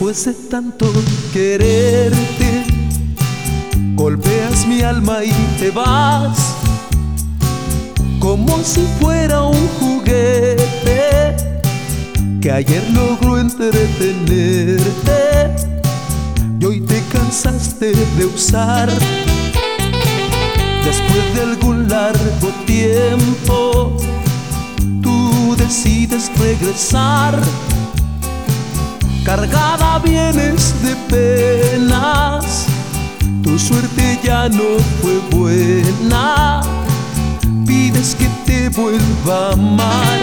Después de tanto quererte, golpeas mi alma y te vas, como si fuera un juguete que ayer logró entretenerte y hoy te cansaste de usar. Después de algún largo tiempo, tú decides regresar. Cargada vienes de penas, tu suerte ya no fue buena. Pides que te vuelva a amar.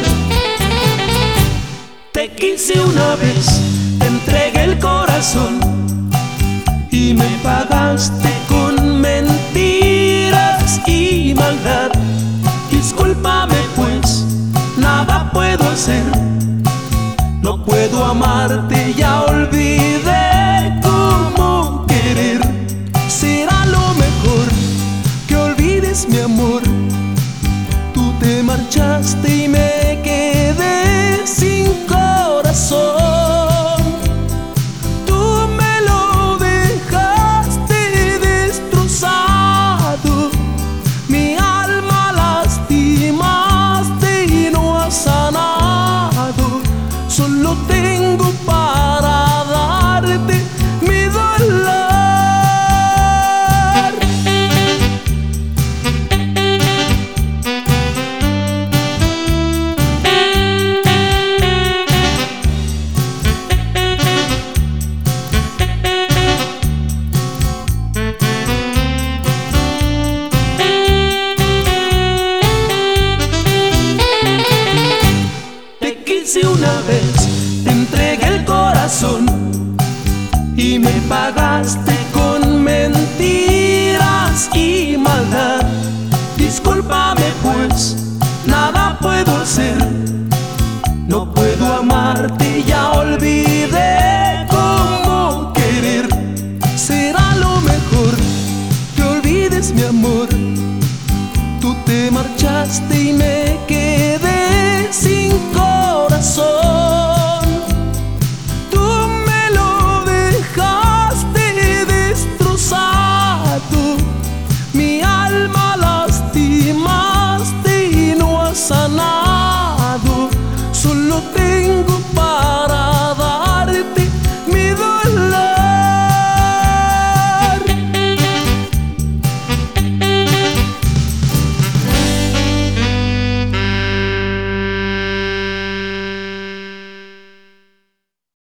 Te quise una vez, te entregué el corazón y me pagaste con mentiras y maldad. Discúlpame pues, nada puedo hacer. No puedo amarte, ya olvidé cómo querer. Será lo mejor que olvides mi amor. Tú te marchaste y me quedé sin corazón. Tú me lo dejaste destrozado, mi alma lastimaste y no has sanado. Solo tengo para darte mi dolor. Te quise una vez, te entregué el corazón y me pagaste con mentiras y maldad. Discúlpame pues, nada puedo hacer. No puedo amarte, ya olvidé cómo querer. Será lo mejor que olvides mi amor. Tú te marchaste